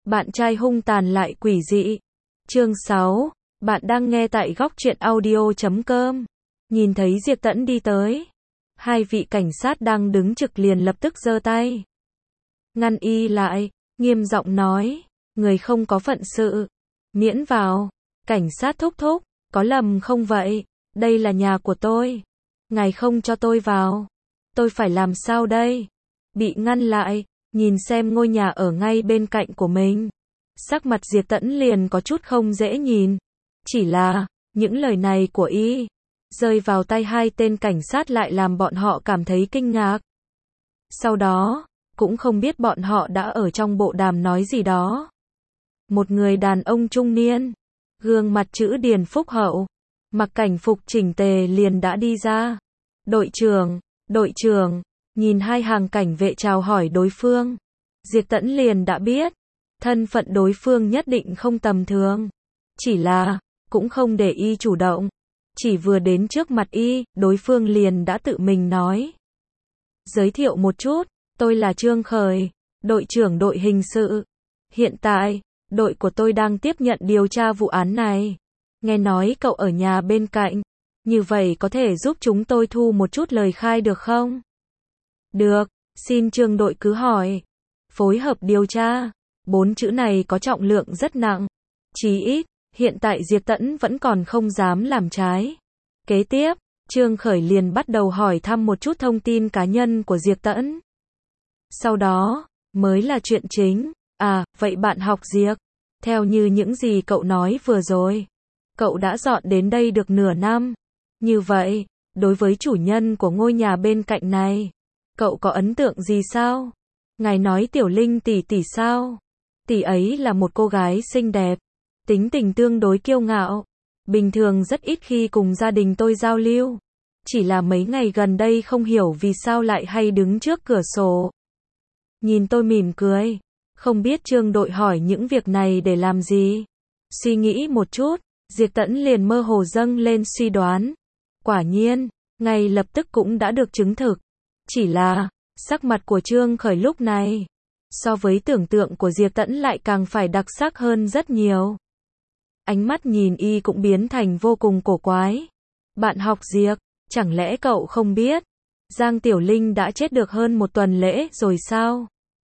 Bạn trai hung tàn lại quỷ dị. Chương 6. Bạn đang nghe tại góc truyện audio.com. Nhìn thấy Diệp Tẫn đi tới. Hai vị cảnh sát đang đứng trực liền lập tức giơ tay ngăn y lại, nghiêm giọng nói, người không có phận sự, miễn vào. Cảnh sát thúc thúc, có lầm không vậy? Đây là nhà của tôi. Ngài không cho tôi vào. Tôi phải làm sao đây? Bị ngăn lại, nhìn xem ngôi nhà ở ngay bên cạnh của mình. Sắc mặt Diệp Tẫn liền có chút không dễ nhìn. Chỉ là, những lời này của y, rơi vào tay hai tên cảnh sát lại làm bọn họ cảm thấy kinh ngạc. Sau đó, cũng không biết bọn họ đã ở trong bộ đàm nói gì đó. Một người đàn ông trung niên, gương mặt chữ điển phúc hậu, mặc cảnh phục chỉnh tề liền đã đi ra. Đội trưởng, nhìn hai hàng cảnh vệ chào hỏi đối phương. Diệp Tẫn liền đã biết, thân phận đối phương nhất định không tầm thường. Chỉ là, cũng không để y chủ động. Chỉ vừa đến trước mặt y, đối phương liền đã tự mình nói. Giới thiệu một chút, tôi là Trương Khởi, đội trưởng đội hình sự. Hiện tại, đội của tôi đang tiếp nhận điều tra vụ án này. Nghe nói cậu ở nhà bên cạnh, như vậy có thể giúp chúng tôi thu một chút lời khai được không? Được, xin Trương đội cứ hỏi. Phối hợp điều tra, 4 chữ này có trọng lượng rất nặng. Chí ít, hiện tại Diệp Tẫn vẫn còn không dám làm trái. Kế tiếp, Trương Khởi liền bắt đầu hỏi thăm một chút thông tin cá nhân của Diệp Tẫn. Sau đó, mới là chuyện chính. À, vậy bạn học Diệp, theo như những gì cậu nói vừa rồi, cậu đã dọn đến đây được nửa năm. Như vậy, đối với chủ nhân của ngôi nhà bên cạnh này, cậu có ấn tượng gì sao? Ngài nói Tiểu Linh tỷ tỷ sao? Tỷ ấy là một cô gái xinh đẹp, tính tình tương đối kiêu ngạo, bình thường rất ít khi cùng gia đình tôi giao lưu. Chỉ là mấy ngày gần đây không hiểu vì sao lại hay đứng trước cửa sổ. Nhìn tôi mỉm cười, không biết Trương đội hỏi những việc này để làm gì. Suy nghĩ một chút, Diệp Tẫn liền mơ hồ dâng lên suy đoán. Quả nhiên, ngay lập tức cũng đã được chứng thực. Chỉ là, sắc mặt của Trương Khởi lúc này, so với tưởng tượng của Diệp Tẫn lại càng phải đặc sắc hơn rất nhiều. Ánh mắt nhìn y cũng biến thành vô cùng cổ quái. Bạn học Diệp, chẳng lẽ cậu không biết, Giang Tiểu Linh đã chết được hơn một tuần lễ rồi sao?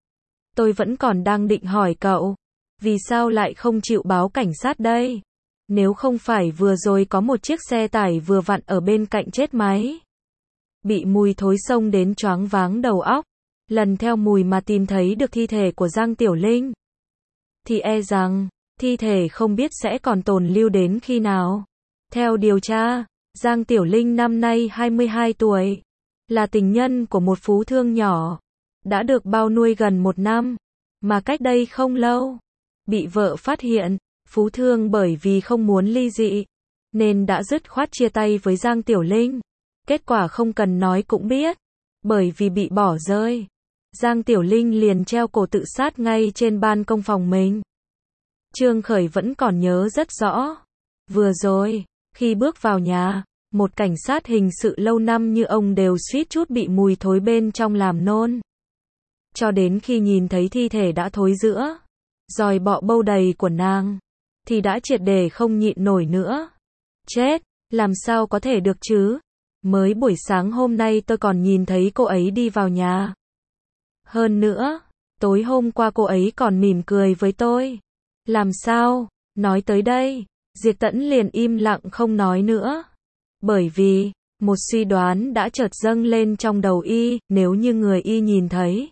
Tôi vẫn còn đang định hỏi cậu, vì sao lại không chịu báo cảnh sát đây? Nếu không phải vừa rồi có một chiếc xe tải vừa vặn ở bên cạnh chết máy. Bị mùi thối xông đến choáng váng đầu óc, lần theo mùi mà tìm thấy được thi thể của Giang Tiểu Linh. Thì e rằng, thi thể không biết sẽ còn tồn lưu đến khi nào. Theo điều tra, Giang Tiểu Linh năm nay 22 tuổi, là tình nhân của một phú thương nhỏ, đã được bao nuôi gần 1 năm, mà cách đây không lâu, bị vợ phát hiện, phú thương bởi vì không muốn ly dị, nên đã dứt khoát chia tay với Giang Tiểu Linh. Kết quả không cần nói cũng biết, bởi vì bị bỏ rơi, Giang Tiểu Linh liền treo cổ tự sát ngay trên ban công phòng mình. Trương Khởi vẫn còn nhớ rất rõ. Vừa rồi, khi bước vào nhà, một cảnh sát hình sự lâu năm như ông đều suýt chút bị mùi thối bên trong làm nôn. Cho đến khi nhìn thấy thi thể đã thối rữa, dòi bọ bâu đầy của nàng, thì đã triệt để không nhịn nổi nữa. Chết, làm sao có thể được chứ? Mới buổi sáng hôm nay tôi còn nhìn thấy cô ấy đi vào nhà. Hơn nữa, tối hôm qua cô ấy còn mỉm cười với tôi. Làm sao? Nói tới đây, Diệp Tẫn liền im lặng không nói nữa. Bởi vì, một suy đoán đã chợt dâng lên trong đầu y, nếu như người y nhìn thấy.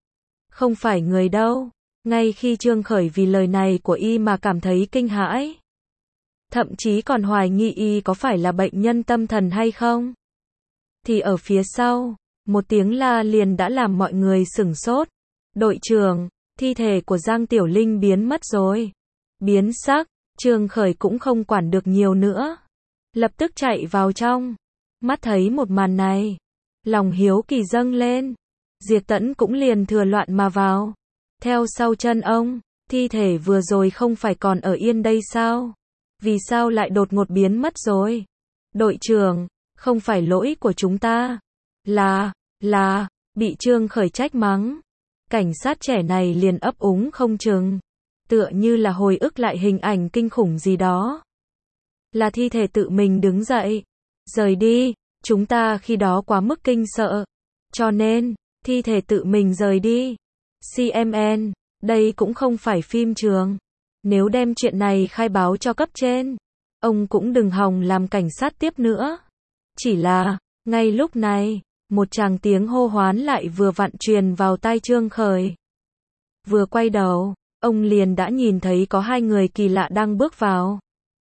Không phải người đâu. Ngay khi Trương Khởi vì lời này của y mà cảm thấy kinh hãi. Thậm chí còn hoài nghi y có phải là bệnh nhân tâm thần hay không. Thì ở phía sau, một tiếng la liền đã làm mọi người sửng sốt. Đội trưởng, thi thể của Giang Tiểu Linh biến mất rồi. Biến sắc, Trương Khởi cũng không quản được nhiều nữa. Lập tức chạy vào trong. Mắt thấy một màn này, lòng hiếu kỳ dâng lên. Diệp Tẫn cũng liền thừa loạn mà vào. Theo sau chân ông, thi thể vừa rồi không phải còn ở yên đây sao? Vì sao lại đột ngột biến mất rồi? Đội trưởng, không phải lỗi của chúng ta. Là, bị Trương Khởi trách mắng. Cảnh sát trẻ này liền ấp úng không chừng. tựa như là hồi ức lại hình ảnh kinh khủng gì đó. Là thi thể tự mình đứng dậy, rời đi, chúng ta khi đó quá mức kinh sợ. Cho nên, thi thể tự mình rời đi. CMN, đây cũng không phải phim trường. Nếu đem chuyện này khai báo cho cấp trên, ông cũng đừng hòng làm cảnh sát tiếp nữa. Chỉ là, ngay lúc này, một tràng tiếng hô hoán lại vừa vặn truyền vào tai Trương Khởi. Vừa quay đầu, ông liền đã nhìn thấy có hai người kỳ lạ đang bước vào.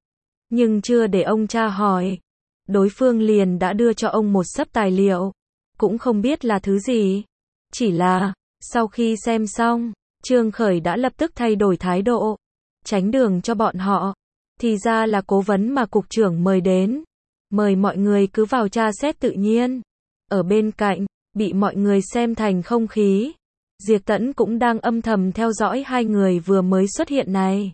Nhưng chưa để ông tra hỏi, đối phương liền đã đưa cho ông một xấp tài liệu, cũng không biết là thứ gì. Chỉ là, sau khi xem xong, Trương Khởi đã lập tức thay đổi thái độ, tránh đường cho bọn họ. Thì ra là cố vấn mà cục trưởng mời đến, mời mọi người cứ vào tra xét tự nhiên. Ở bên cạnh, bị mọi người xem thành không khí, Diệp Tẫn cũng đang âm thầm theo dõi hai người vừa mới xuất hiện này.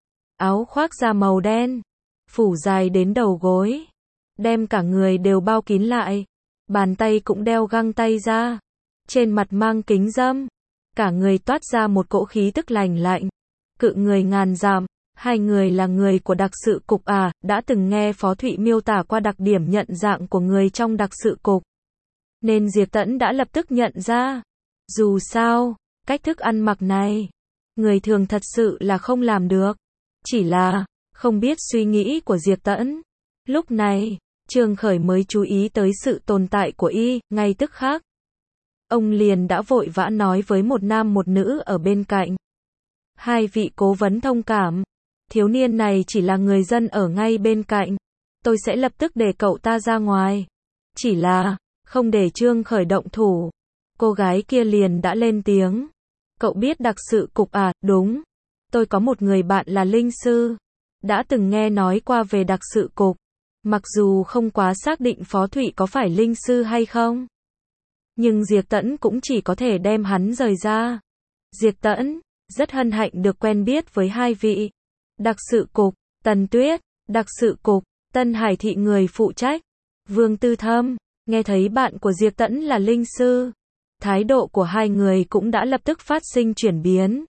Áo khoác da màu đen, phủ dài đến đầu gối, đem cả người đều bao kín lại, bàn tay cũng đeo găng tay ra, trên mặt mang kính râm, cả người toát ra một cỗ khí tức lành lạnh, cự người ngàn dặm. Hai người là người của đặc sự cục à, đã từng nghe Phó Thụy miêu tả qua đặc điểm nhận dạng của người trong đặc sự cục. Nên Diệp Tẫn đã lập tức nhận ra. Dù sao, cách thức ăn mặc này, người thường thật sự là không làm được. Chỉ là, không biết suy nghĩ của Diệp Tẫn. Lúc này, Trương Khởi mới chú ý tới sự tồn tại của y, ngay tức khắc. Ông liền đã vội vã nói với một nam một nữ ở bên cạnh. Hai vị cố vấn thông cảm. Thiếu niên này chỉ là người dân ở ngay bên cạnh. Tôi sẽ lập tức để cậu ta ra ngoài. Chỉ là, không để Trương Khởi động thủ. Cô gái kia liền đã lên tiếng. Cậu biết đặc sự cục à? Đúng. Tôi có một người bạn là linh sư. Đã từng nghe nói qua về đặc sự cục. Mặc dù không quá xác định Phó Thụy có phải linh sư hay không. Nhưng Diệp Tẫn cũng chỉ có thể đem hắn rời ra. Diệp Tẫn, rất hân hạnh được quen biết với hai vị. Đặc sự cục, Tần Tuyết, đặc sự cục, Tân Hải thị người phụ trách. Vương Tư Thâm, nghe thấy bạn của Diệp Tẫn là linh sư. Thái độ của hai người cũng đã lập tức phát sinh chuyển biến.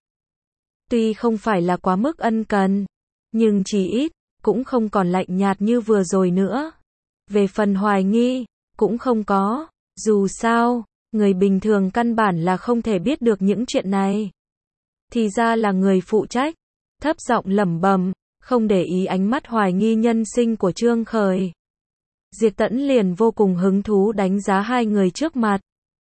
Tuy không phải là quá mức ân cần, nhưng chỉ ít, cũng không còn lạnh nhạt như vừa rồi nữa. Về phần hoài nghi, cũng không có. Dù sao, người bình thường căn bản là không thể biết được những chuyện này. Thì ra là người phụ trách. Thấp giọng lẩm bẩm, không để ý ánh mắt hoài nghi nhân sinh của Trương Khởi. Diệp Tẫn liền vô cùng hứng thú đánh giá hai người trước mặt.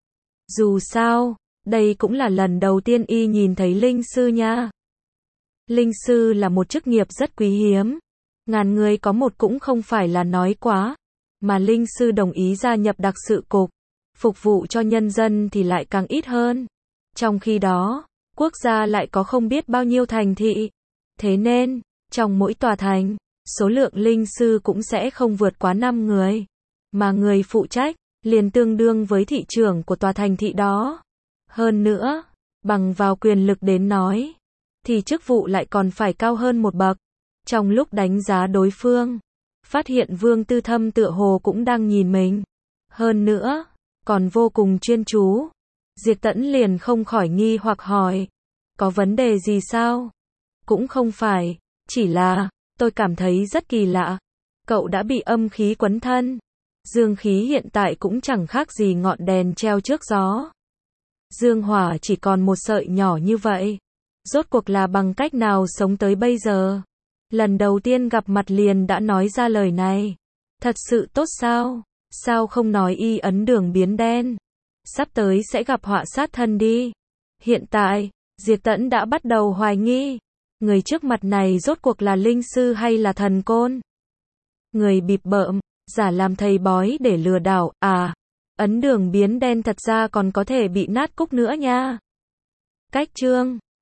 Dù sao, đây cũng là lần đầu tiên y nhìn thấy linh sư nha. Linh sư là một chức nghiệp rất quý hiếm. Ngàn người có một cũng không phải là nói quá. Mà linh sư đồng ý gia nhập đặc sự cục, phục vụ cho nhân dân thì lại càng ít hơn. Trong khi đó, quốc gia lại có không biết bao nhiêu thành thị. Thế nên, trong mỗi tòa thành, số lượng linh sư cũng sẽ không vượt quá 5 người. Mà người phụ trách, liền tương đương với thị trưởng của tòa thành thị đó. Hơn nữa, bằng vào quyền lực đến nói, thì chức vụ lại còn phải cao hơn một bậc. Trong lúc đánh giá đối phương, phát hiện Vương Tư Thâm tựa hồ cũng đang nhìn mình. Hơn nữa, còn vô cùng chuyên chú. Diệp Tẫn liền không khỏi nghi hoặc hỏi. Có vấn đề gì sao? Cũng không phải, chỉ là, tôi cảm thấy rất kỳ lạ. Cậu đã bị âm khí quấn thân. Dương khí hiện tại cũng chẳng khác gì ngọn đèn treo trước gió. Dương hỏa chỉ còn một sợi nhỏ như vậy. Rốt cuộc là bằng cách nào sống tới bây giờ? Lần đầu tiên gặp mặt liền đã nói ra lời này. Thật sự tốt sao? Sao không nói y ấn đường biến đen? Sắp tới sẽ gặp họa sát thân đi. Hiện tại, Diệp Tẫn đã bắt đầu hoài nghi. Người trước mặt này rốt cuộc là linh sư hay là thần côn? Người bịp bợm, giả làm thầy bói để lừa đảo, à, ấn đường biến đen thật ra còn có thể bị nát cúc nữa nha. Cách chương